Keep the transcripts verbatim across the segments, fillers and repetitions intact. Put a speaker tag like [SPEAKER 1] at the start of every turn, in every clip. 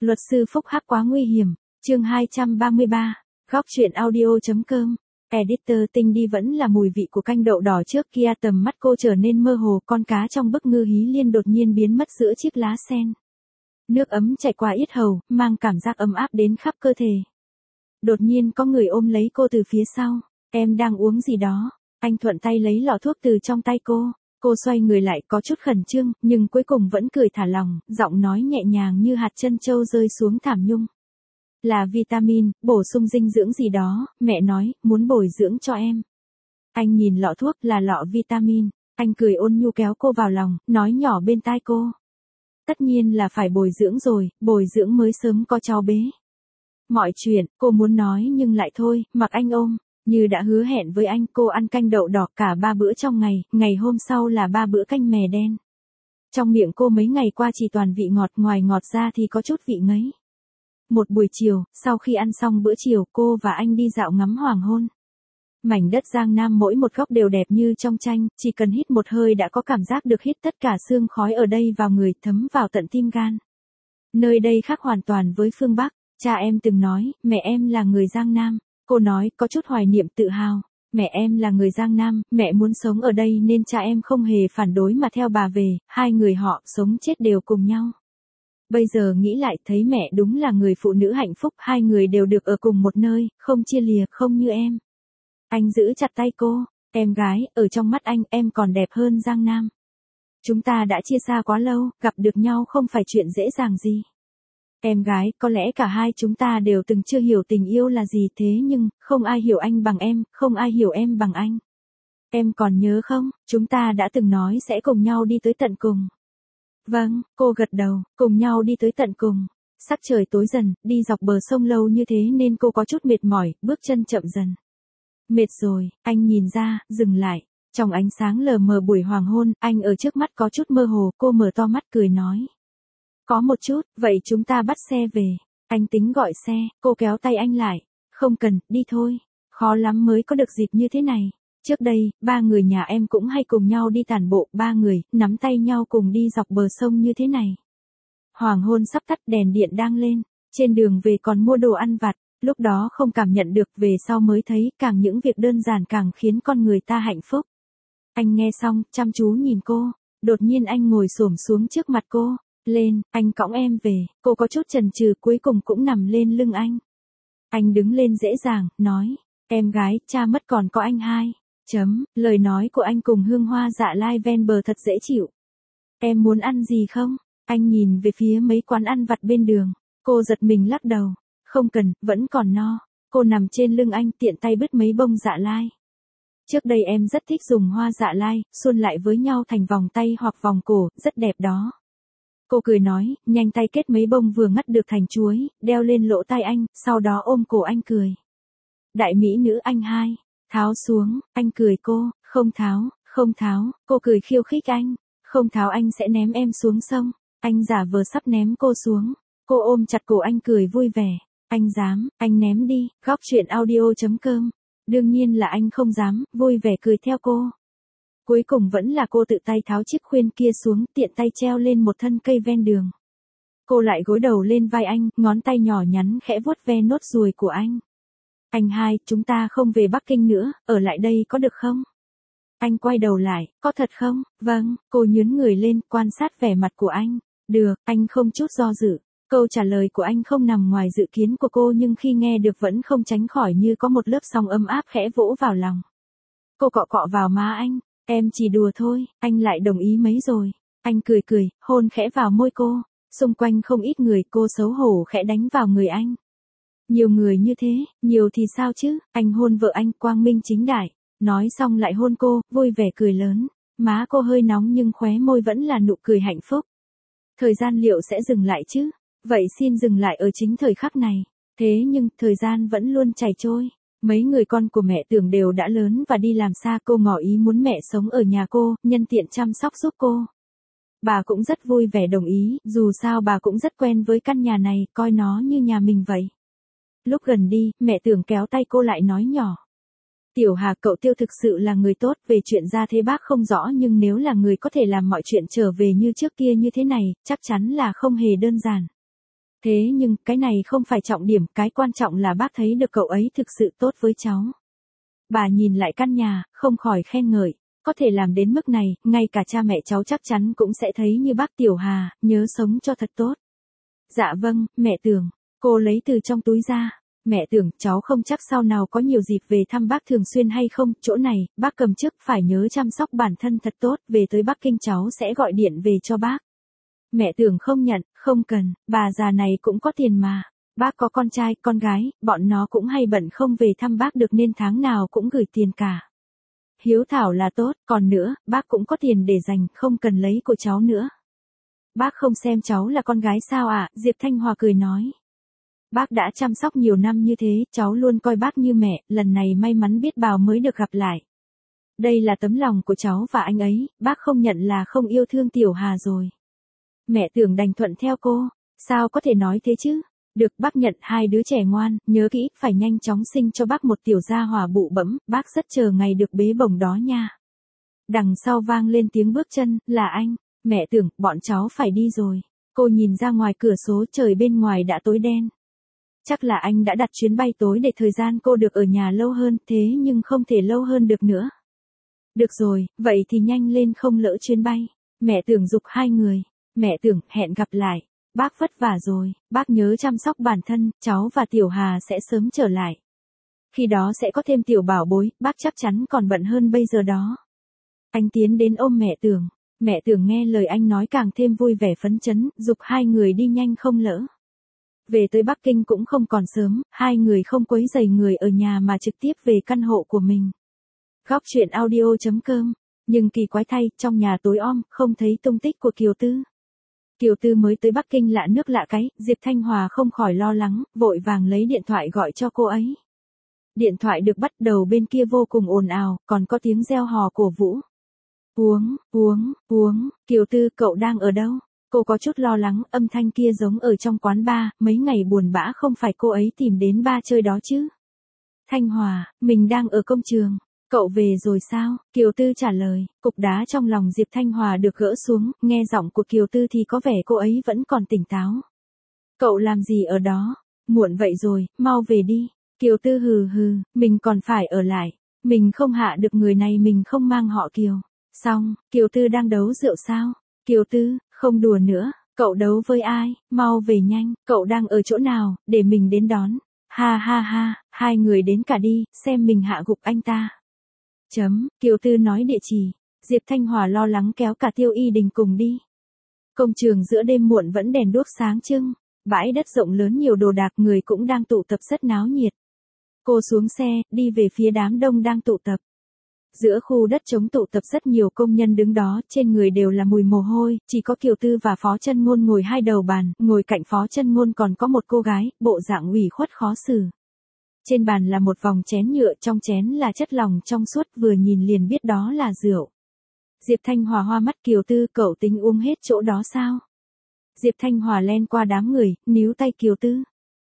[SPEAKER 1] Luật sư phúc hắc quá nguy hiểm. Chương hai trăm ba mươi ba. Góc truyện audio.com. Editor tinh đi vẫn là mùi vị của canh đậu đỏ trước kia, tầm mắt cô trở nên mơ hồ, con cá trong bức ngư hí liên đột nhiên biến mất giữa chiếc lá sen. Nước ấm chảy qua yết hầu, mang cảm giác ấm áp đến khắp cơ thể. Đột nhiên có người ôm lấy cô từ phía sau. Em đang uống gì đó? Anh thuận tay lấy lọ thuốc từ trong tay cô. Cô xoay người lại có chút khẩn trương, nhưng cuối cùng vẫn cười thả lỏng, giọng nói nhẹ nhàng như hạt trân châu rơi xuống thảm nhung. Là vitamin, bổ sung dinh dưỡng gì đó, mẹ nói, muốn bồi dưỡng cho em. Anh nhìn lọ thuốc là lọ vitamin, anh cười ôn nhu kéo cô vào lòng, nói nhỏ bên tai cô. Tất nhiên là phải bồi dưỡng rồi, bồi dưỡng mới sớm có cháu bé. Mọi chuyện, cô muốn nói nhưng lại thôi, mặc anh ôm. Như đã hứa hẹn với anh, cô ăn canh đậu đỏ cả ba bữa trong ngày, ngày hôm sau là ba bữa canh mè đen. Trong miệng cô mấy ngày qua chỉ toàn vị ngọt, ngoài ngọt ra thì có chút vị ngấy. Một buổi chiều, sau khi ăn xong bữa chiều, cô và anh đi dạo ngắm hoàng hôn. Mảnh đất Giang Nam mỗi một góc đều đẹp như trong tranh, chỉ cần hít một hơi đã có cảm giác được hít tất cả sương khói ở đây vào người, thấm vào tận tim gan. Nơi đây khác hoàn toàn với phương Bắc, cha em từng nói, mẹ em là người Giang Nam. Cô nói, có chút hoài niệm tự hào. Mẹ em là người Giang Nam, mẹ muốn sống ở đây nên cha em không hề phản đối mà theo bà về, hai người họ sống chết đều cùng nhau. Bây giờ nghĩ lại thấy mẹ đúng là người phụ nữ hạnh phúc, hai người đều được ở cùng một nơi, không chia lìa, không như em. Anh giữ chặt tay cô, em gái, ở trong mắt anh em còn đẹp hơn Giang Nam. Chúng ta đã chia xa quá lâu, gặp được nhau không phải chuyện dễ dàng gì. Em gái, có lẽ cả hai chúng ta đều từng chưa hiểu tình yêu là gì, thế nhưng, không ai hiểu anh bằng em, không ai hiểu em bằng anh. Em còn nhớ không, chúng ta đã từng nói sẽ cùng nhau đi tới tận cùng. Vâng, cô gật đầu, cùng nhau đi tới tận cùng. Sắc trời tối dần, đi dọc bờ sông lâu như thế nên cô có chút mệt mỏi, bước chân chậm dần. Mệt rồi, anh nhìn ra, dừng lại. Trong ánh sáng lờ mờ buổi hoàng hôn, anh ở trước mắt có chút mơ hồ, cô mở to mắt cười nói. Có một chút, vậy chúng ta bắt xe về. Anh tính gọi xe, cô kéo tay anh lại. Không cần, đi thôi. Khó lắm mới có được dịp như thế này. Trước đây, ba người nhà em cũng hay cùng nhau đi tản bộ, ba người, nắm tay nhau cùng đi dọc bờ sông như thế này. Hoàng hôn sắp tắt, đèn điện đang lên. Trên đường về còn mua đồ ăn vặt, lúc đó không cảm nhận được, về sau mới thấy, càng những việc đơn giản càng khiến con người ta hạnh phúc. Anh nghe xong, chăm chú nhìn cô. Đột nhiên anh ngồi xổm xuống trước mặt cô. Lên, anh cõng em về, cô có chút chần chừ cuối cùng cũng nằm lên lưng anh. Anh đứng lên dễ dàng, nói, em gái, cha mất còn có anh hai. Chấm, lời nói của anh cùng hương hoa dạ lai ven bờ thật dễ chịu. Em muốn ăn gì không? Anh nhìn về phía mấy quán ăn vặt bên đường, cô giật mình lắc đầu. Không cần, vẫn còn no. Cô nằm trên lưng anh tiện tay bứt mấy bông dạ lai. Trước đây em rất thích dùng hoa dạ lai, xuôn lại với nhau thành vòng tay hoặc vòng cổ, rất đẹp đó. Cô cười nói, nhanh tay kết mấy bông vừa ngắt được thành chuối, đeo lên lỗ tai anh, sau đó ôm cổ anh cười. Đại mỹ nữ anh hai, tháo xuống, anh cười cô, không tháo, không tháo, cô cười khiêu khích anh, không tháo anh sẽ ném em xuống sông, anh giả vờ sắp ném cô xuống, cô ôm chặt cổ anh cười vui vẻ, anh dám, anh ném đi, góc truyện audio.com, đương nhiên là anh không dám, vui vẻ cười theo cô. Cuối cùng vẫn là cô tự tay tháo chiếc khuyên kia xuống, tiện tay treo lên một thân cây ven đường. Cô lại gối đầu lên vai anh, ngón tay nhỏ nhắn khẽ vuốt ve nốt ruồi của anh. Anh hai, chúng ta không về Bắc Kinh nữa, ở lại đây có được không? Anh quay đầu lại, có thật không? Vâng, cô nhướng người lên, quan sát vẻ mặt của anh. Được, anh không chút do dự. Câu trả lời của anh không nằm ngoài dự kiến của cô nhưng khi nghe được vẫn không tránh khỏi như có một lớp sóng ấm áp khẽ vỗ vào lòng. Cô cọ cọ vào má anh. Em chỉ đùa thôi, anh lại đồng ý mấy rồi. Anh cười cười, hôn khẽ vào môi cô. Xung quanh không ít người, cô xấu hổ khẽ đánh vào người anh. Nhiều người như thế, nhiều thì sao chứ, anh hôn vợ anh quang minh chính đại. Nói xong lại hôn cô, vui vẻ cười lớn. Má cô hơi nóng nhưng khóe môi vẫn là nụ cười hạnh phúc. Thời gian liệu sẽ dừng lại chứ? Vậy xin dừng lại ở chính thời khắc này. Thế nhưng, thời gian vẫn luôn chảy trôi. Mấy người con của mẹ Tưởng đều đã lớn và đi làm xa, cô ngỏ ý muốn mẹ sống ở nhà cô, nhân tiện chăm sóc giúp cô. Bà cũng rất vui vẻ đồng ý, dù sao bà cũng rất quen với căn nhà này, coi nó như nhà mình vậy. Lúc gần đi, mẹ Tưởng kéo tay cô lại nói nhỏ. Tiểu Hà, cậu Tiêu thực sự là người tốt, về chuyện gia thế bác không rõ nhưng nếu là người có thể làm mọi chuyện trở về như trước kia như thế này, chắc chắn là không hề đơn giản. Thế nhưng, cái này không phải trọng điểm, cái quan trọng là bác thấy được cậu ấy thực sự tốt với cháu. Bà nhìn lại căn nhà, không khỏi khen ngợi. Có thể làm đến mức này, ngay cả cha mẹ cháu chắc chắn cũng sẽ thấy như bác Tiểu Hà, nhớ sống cho thật tốt. Dạ vâng, mẹ Tưởng. Cô lấy từ trong túi ra. Mẹ Tưởng, cháu không chắc sau nào có nhiều dịp về thăm bác thường xuyên hay không, chỗ này, bác cầm chức phải nhớ chăm sóc bản thân thật tốt, về tới Bắc Kinh cháu sẽ gọi điện về cho bác. Mẹ Tưởng không nhận, không cần, bà già này cũng có tiền mà. Bác có con trai, con gái, bọn nó cũng hay bận không về thăm bác được nên tháng nào cũng gửi tiền cả. Hiếu thảo là tốt, còn nữa, bác cũng có tiền để dành, không cần lấy của cháu nữa. Bác không xem cháu là con gái sao ạ? À? Diệp Thanh Hòa cười nói. Bác đã chăm sóc nhiều năm như thế, cháu luôn coi bác như mẹ, lần này may mắn biết bao mới được gặp lại. Đây là tấm lòng của cháu và anh ấy, bác không nhận là không yêu thương Tiểu Hà rồi. Mẹ Tưởng đành thuận theo cô, sao có thể nói thế chứ? Được, bác nhận hai đứa trẻ ngoan, nhớ kỹ, phải nhanh chóng sinh cho bác một tiểu gia hỏa bụ bẫm, bác rất chờ ngày được bế bồng đó nha. Đằng sau vang lên tiếng bước chân, là anh. Mẹ Tưởng, bọn cháu phải đi rồi. Cô nhìn ra ngoài cửa sổ, trời bên ngoài đã tối đen. Chắc là anh đã đặt chuyến bay tối để thời gian cô được ở nhà lâu hơn, thế nhưng không thể lâu hơn được nữa. Được rồi, vậy thì nhanh lên không lỡ chuyến bay. Mẹ Tưởng giục hai người. Mẹ Tưởng, hẹn gặp lại. Bác vất vả rồi, bác nhớ chăm sóc bản thân, cháu và Tiểu Hà sẽ sớm trở lại. Khi đó sẽ có thêm tiểu bảo bối, bác chắc chắn còn bận hơn bây giờ đó. Anh tiến đến ôm mẹ Tưởng. Mẹ Tưởng nghe lời anh nói càng thêm vui vẻ phấn chấn, giục hai người đi nhanh không lỡ. Về tới Bắc Kinh cũng không còn sớm, hai người không quấy rầy người ở nhà mà trực tiếp về căn hộ của mình. Góc truyện audio chấm com. Nhưng kỳ quái thay, trong nhà tối om, không thấy tung tích của Kiều Tư. Kiều Tư mới tới Bắc Kinh lạ nước lạ cái, Diệp Thanh Hòa không khỏi lo lắng, vội vàng lấy điện thoại gọi cho cô ấy. Điện thoại được bắt đầu bên kia vô cùng ồn ào, còn có tiếng reo hò cổ vũ. Uống, uống, uống, Kiều Tư, cậu đang ở đâu? Cô có chút lo lắng, âm thanh kia giống ở trong quán bar, mấy ngày buồn bã không phải cô ấy tìm đến bar chơi đó chứ. Thanh Hòa, mình đang ở công trường. Cậu về rồi sao? Kiều Tư trả lời, cục đá trong lòng Diệp Thanh Hòa được gỡ xuống, nghe giọng của Kiều Tư thì có vẻ cô ấy vẫn còn tỉnh táo. Cậu làm gì ở đó? Muộn vậy rồi, mau về đi. Kiều Tư hừ hừ, mình còn phải ở lại. Mình không hạ được người này, mình không mang họ Kiều. Xong, Kiều Tư đang đấu rượu sao? Kiều Tư, không đùa nữa, cậu đấu với ai? Mau về nhanh, cậu đang ở chỗ nào, để mình đến đón. Ha ha ha, hai người đến cả đi, xem mình hạ gục anh ta. Chấm, Kiều Tư nói địa chỉ. Diệp Thanh Hòa lo lắng kéo cả Tiêu Y Đình cùng đi. Công trường giữa đêm muộn vẫn đèn đuốc sáng trưng. Bãi đất rộng lớn nhiều đồ đạc, người cũng đang tụ tập rất náo nhiệt. Cô xuống xe, đi về phía đám đông đang tụ tập. Giữa khu đất trống tụ tập rất nhiều công nhân đứng đó, trên người đều là mùi mồ hôi, chỉ có Kiều Tư và Phó Chân Ngôn ngồi hai đầu bàn, ngồi cạnh Phó Chân Ngôn còn có một cô gái, bộ dạng ủy khuất khó xử. Trên bàn là một vòng chén nhựa, trong chén là chất lỏng trong suốt, vừa nhìn liền biết đó là rượu. Diệp Thanh Hòa hoa mắt, Kiều Tư, cậu tính uống hết chỗ đó sao? Diệp Thanh Hòa len qua đám người, níu tay Kiều Tư.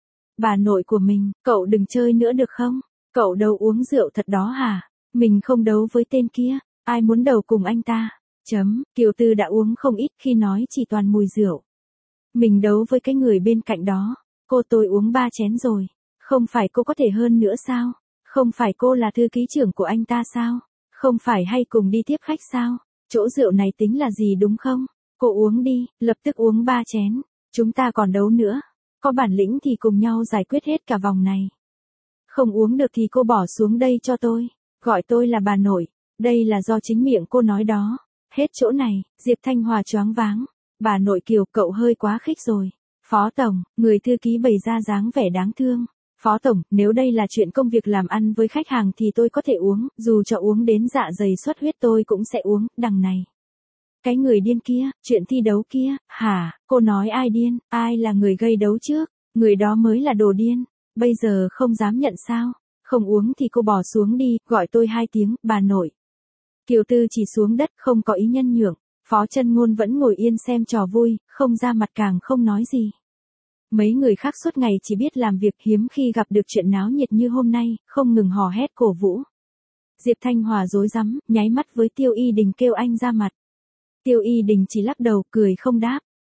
[SPEAKER 1] Bà nội của mình, cậu đừng chơi nữa được không? Cậu đâu uống rượu thật đó hả? Mình không đấu với tên kia, ai muốn đầu cùng anh ta? Chấm, Kiều Tư đã uống không ít, khi nói chỉ toàn mùi rượu. Mình đấu với cái người bên cạnh đó, cô tôi uống ba chén rồi. Không phải cô có thể hơn nữa sao? Không phải cô là thư ký trưởng của anh ta sao? Không phải hay cùng đi tiếp khách sao? Chỗ rượu này tính là gì đúng không? Cô uống đi, lập tức uống ba chén. Chúng ta còn đấu nữa. Có bản lĩnh thì cùng nhau giải quyết hết cả vòng này. Không uống được thì cô bỏ xuống đây cho tôi. Gọi tôi là bà nội. Đây là do chính miệng cô nói đó. Hết chỗ này, Diệp Thanh Hòa choáng váng. Bà nội Kiều, cậu hơi quá khích rồi. Phó Tổng, người thư ký bày ra dáng vẻ đáng thương. Phó Tổng, nếu đây là chuyện công việc làm ăn với khách hàng thì tôi có thể uống, dù cho uống đến dạ dày xuất huyết tôi cũng sẽ uống, đằng này. Cái người điên kia, chuyện thi đấu kia, hả, cô nói ai điên, ai là người gây đấu trước, người đó mới là đồ điên, bây giờ không dám nhận sao, không uống thì cô bỏ xuống đi, gọi tôi hai tiếng, bà nội. Kiều Tư chỉ xuống đất, không có ý nhân nhượng, Phó Chân Ngôn vẫn ngồi yên xem trò vui, không ra mặt càng không nói gì. Mấy người khác suốt ngày chỉ biết làm việc, hiếm khi gặp được chuyện náo nhiệt như hôm nay, không ngừng hò hét cổ vũ. Diệp Thanh Hòa rối rắm, nháy mắt với Tiêu Y Đình kêu anh ra mặt. Tiêu Y Đình chỉ lắc đầu, cười không đáp.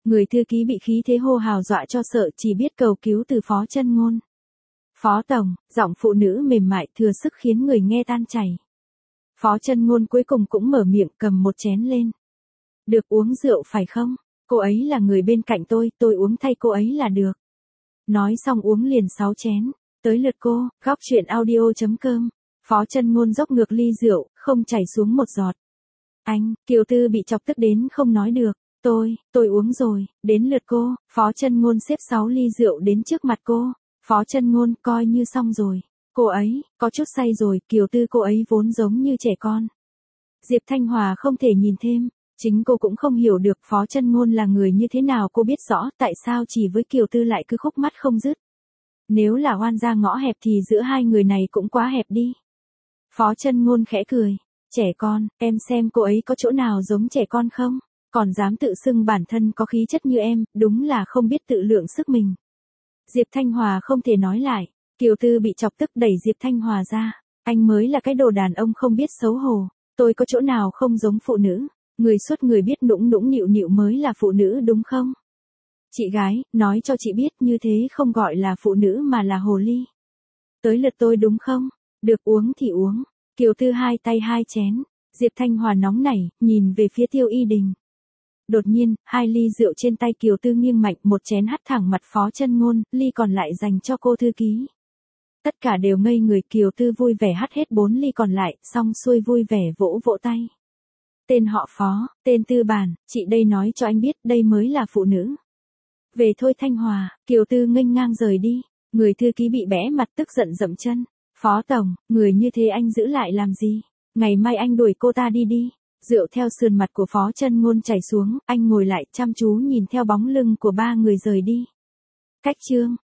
[SPEAKER 1] Người thư ký bị khí thế hô hào dọa cho sợ, chỉ biết cầu cứu từ Phó Chân Ngôn. Phó tổng, giọng phụ nữ mềm mại thừa sức khiến người nghe tan chảy. Phó Chân Ngôn cuối cùng cũng mở miệng cầm một chén lên. Được uống rượu phải không? Cô ấy là người bên cạnh tôi, tôi uống thay cô ấy là được. Nói xong uống liền sáu chén. Tới lượt cô, góc chuyện audio chấm com. Phó Chân Ngôn dốc ngược ly rượu, không chảy xuống một giọt. Anh, Kiều Tư bị chọc tức đến không nói được. Tôi, tôi uống rồi, đến lượt cô. Phó Chân Ngôn xếp sáu ly rượu đến trước mặt cô. Phó Chân Ngôn coi như xong rồi. Cô ấy, có chút say rồi, Kiều Tư cô ấy vốn giống như trẻ con. Diệp Thanh Hòa không thể nhìn thêm. Chính cô cũng không hiểu được Phó Chân Ngôn là người như thế nào, cô biết rõ tại sao chỉ với Kiều Tư lại cứ khúc mắc không dứt. Nếu là oan gia ngõ hẹp thì giữa hai người này cũng quá hẹp đi. Phó Chân Ngôn khẽ cười. Trẻ con, em xem cô ấy có chỗ nào giống trẻ con không? Còn dám tự xưng bản thân có khí chất như em, đúng là không biết tự lượng sức mình. Diệp Thanh Hòa không thể nói lại. Kiều Tư bị chọc tức đẩy Diệp Thanh Hòa ra. Anh mới là cái đồ đàn ông không biết xấu hổ. Tôi có chỗ nào không giống phụ nữ? Người suốt người biết nũng nũng nịu nịu mới là phụ nữ đúng không? Chị gái, nói cho chị biết như thế không gọi là phụ nữ mà là hồ ly. Tới lượt tôi đúng không? Được uống thì uống. Kiều Tư hai tay hai chén. Diệp Thanh Hòa nóng nảy, nhìn về phía Tiêu Y Đình. Đột nhiên, hai ly rượu trên tay Kiều Tư nghiêng mạnh, một chén hắt thẳng mặt Phó Chân Ngôn, ly còn lại dành cho cô thư ký. Tất cả đều ngây người, Kiều Tư vui vẻ hắt hết bốn ly còn lại, xong xuôi vui vẻ vỗ vỗ tay. Tên họ Phó, tên tư bản, chị đây nói cho anh biết đây mới là phụ nữ. Về thôi Thanh Hòa, Kiều Tư nghênh ngang rời đi, người thư ký bị bẽ mặt tức giận dậm chân. Phó tổng, người như thế anh giữ lại làm gì? Ngày mai anh đuổi cô ta đi đi. Rượu theo sườn mặt của Phó Chân Ngôn chảy xuống, anh ngồi lại chăm chú nhìn theo bóng lưng của ba người rời đi. Cách chương